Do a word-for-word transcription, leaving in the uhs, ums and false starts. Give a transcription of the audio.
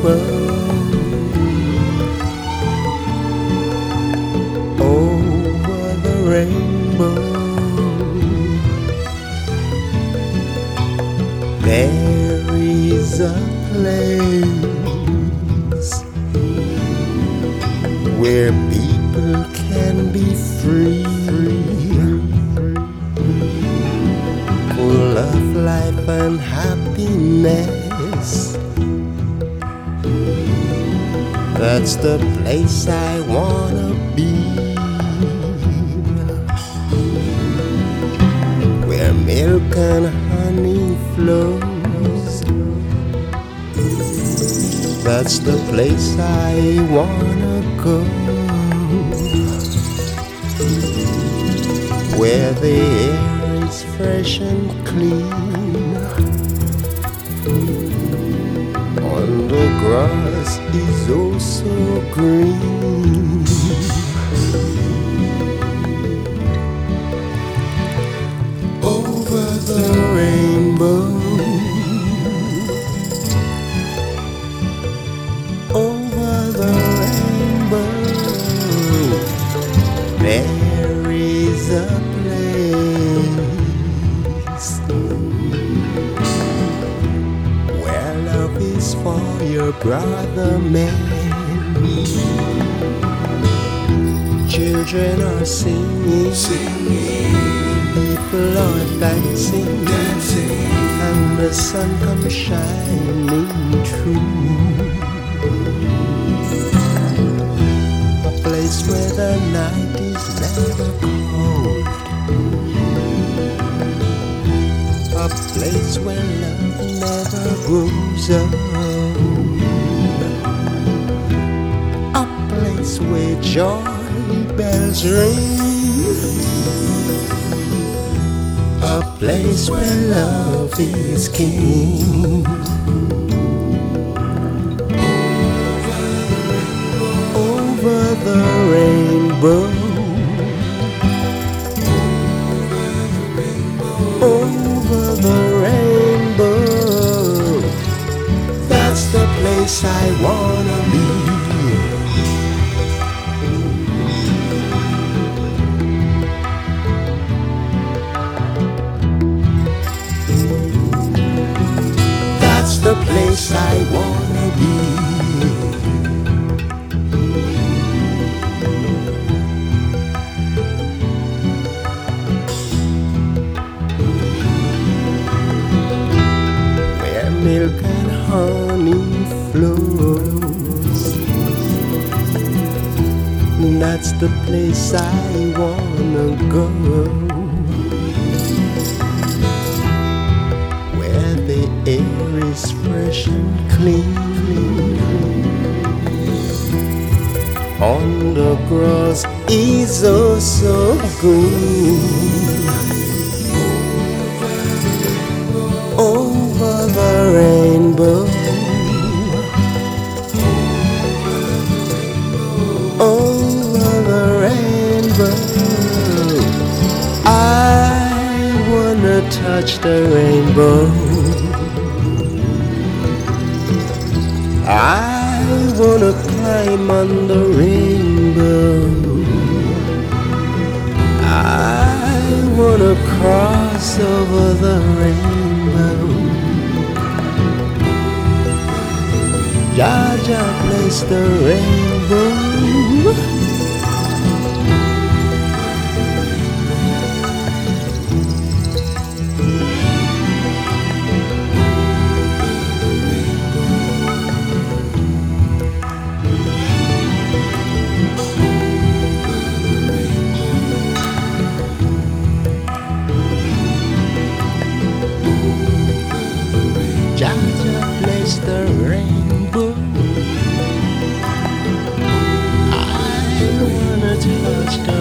rainbow, over the rainbow, there is a place where people can be free, full of life and happiness. That's the place I wanna be, where milk and honey flows. That's the place I wanna go, where the air is fresh and clean, and the grass is oh so green. Over the rainbow, over the rainbow, there is a place where love is for your brother man. Children are singing, singing. People are dancing, dancing, and the sun comes shining through. A place where the night is never cold, a place where love never grows old, a place where joy bells ring, a place where love is king. Over the rainbow, over the rainbow, that's the place I wanna be. The place I wanna be. Where milk and honey flows, that's the place I wanna go, where the air is fresh and clean, on the grass is oh so green. Over the rainbow, over the rainbow, I wanna touch the rainbow, I wanna climb on the rainbow, I wanna cross over the rainbow. Jah Jah bless the rainbow. Jah Jah bless the rainbow. I wanna touch the